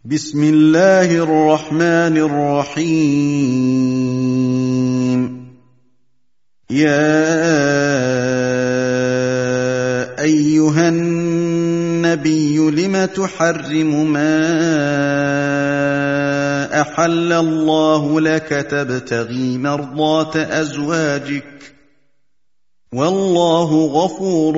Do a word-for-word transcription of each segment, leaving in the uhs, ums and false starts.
بسم الله الرحمن الرحيم. يا أيها النبي لم تحرم ما أحل الله لك تبتغي مرضات أزواجك والله غفور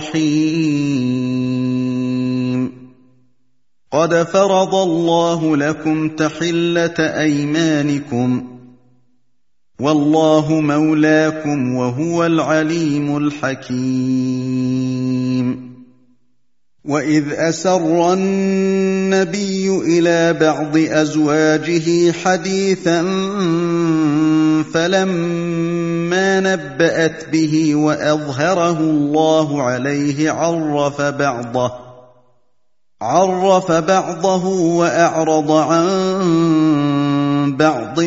رحيم. قد فرض الله لكم تحلة أيمانكم والله مولاكم وهو العليم الحكيم. وإذ أسر النبي إلى بعض أزواجه حديثا فلما نبأت به وأظهره الله عليه عرف بعضه عرف بعضه وأعرض عن بعض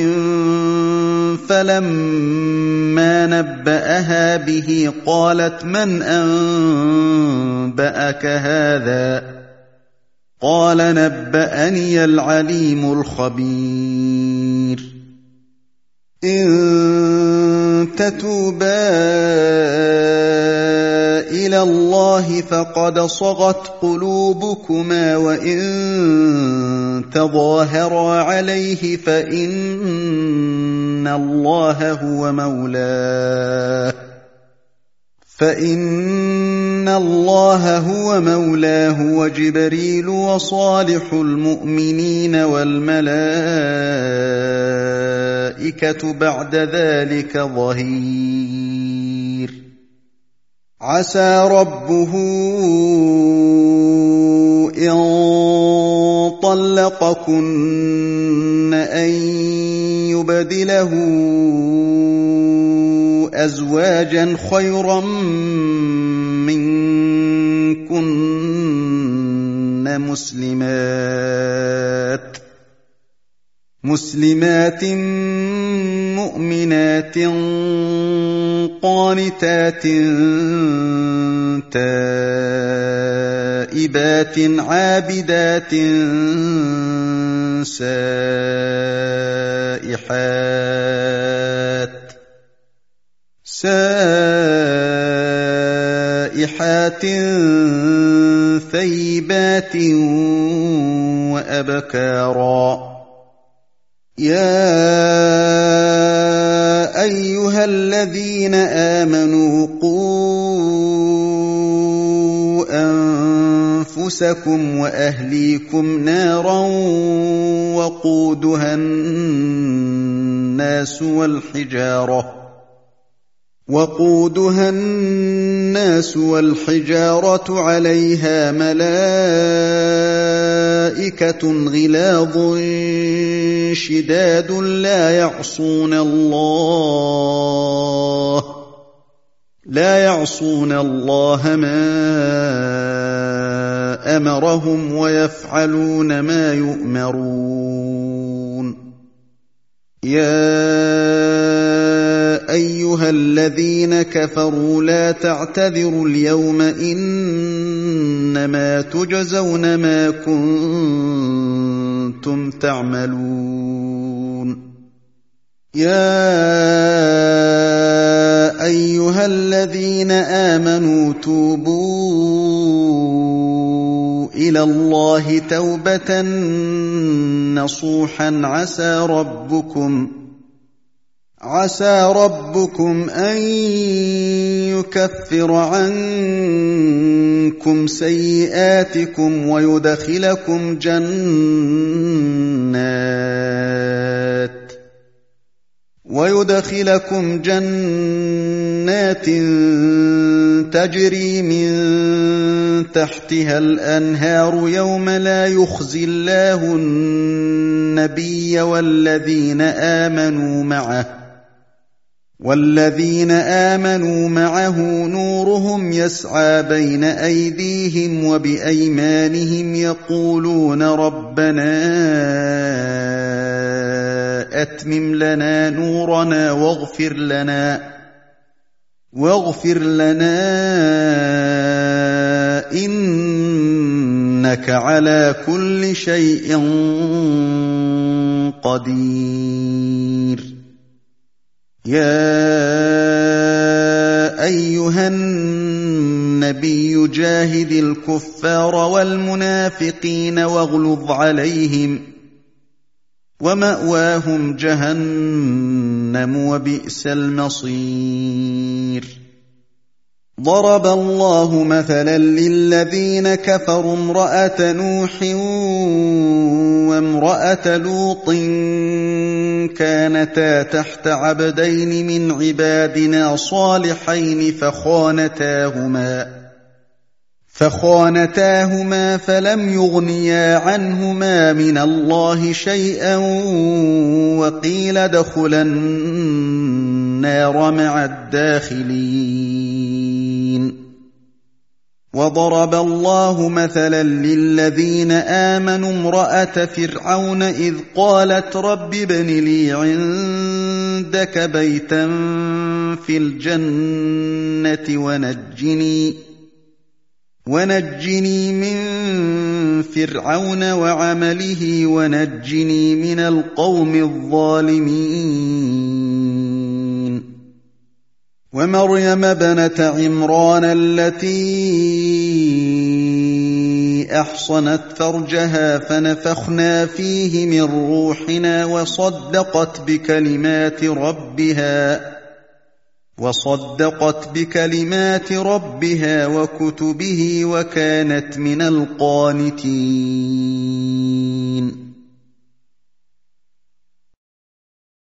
فلما نبأها به قالت من أنبأك هذا قال نبأني العليم الخبير. إن تتوبا إلى الله فقد صغت قلوبكما وإن تظاهرا عليه فإن الله هو مولاه فإن الله هو مولاه وجبريل وصالح المؤمنين والملائكة بعد ذلك ظهير. عسى ربه إن طلقكن أن يبدله أزواجا خيرا منكن مسلمات مسلمات مؤمنات قانتات تائبات عابدات سائحات سائحات ثيبات وأبكارا. يا أيها الذين آمنوا قوا أنفسكم وأهليكم نارا وقودها الناس والحجارة وقودها الناس والحجارة عليها ملائكة غلاظ شداد لا يعصون الله لا يعصون الله ما أمرهم ويفعلون ما يؤمرون. يا أيها الذين كفروا لا تعتذروا اليوم إنما تجزون ما كنتم تعملون. يا أيها الذين آمنوا توبوا إلى الله توبة نصوحا عسى ربكم عسى ربكم أن يكفر عنكم سيئاتكم ويدخلكم جنات ويدخلكم جنات تجري من تحتها الأنهار يوم لا يخزي الله النبي والذين آمنوا معه والذين آمنوا معه نورهم يسعى بين أيديهم وبأيمانهم يقولون ربنا أتمم لنا نورنا واغفر لنا واغفر لنا إن إنك على كل شيء قدير يا أيها النبي جاهد الكفار والمنافقين واغلظ عليهم ومأواهم جهنم وبئس المصير ضرب الله مثلا للذين كفروا امرأة نوح وامرأة لوط كانتا تحت عبدين من عبادنا صالحين فخانتاهما فخانتاهما فلم يغنيا عنهما من الله شيئا وقيل ادخلا النار مع الداخلين وضرب الله مثلا للذين آمنوا امرأة فرعون إذ قالت رب ابن لي عندك بيتا في الجنة ونجني ونجني من فرعون وعمله ونجني من القوم الظالمين ومريم ابنة عمران التي أحصنت فرجها فنفخنا فيه من روحنا وصدقت بكلمات ربها وصدقت بكلمات ربها وكتبه وكانت من القانتين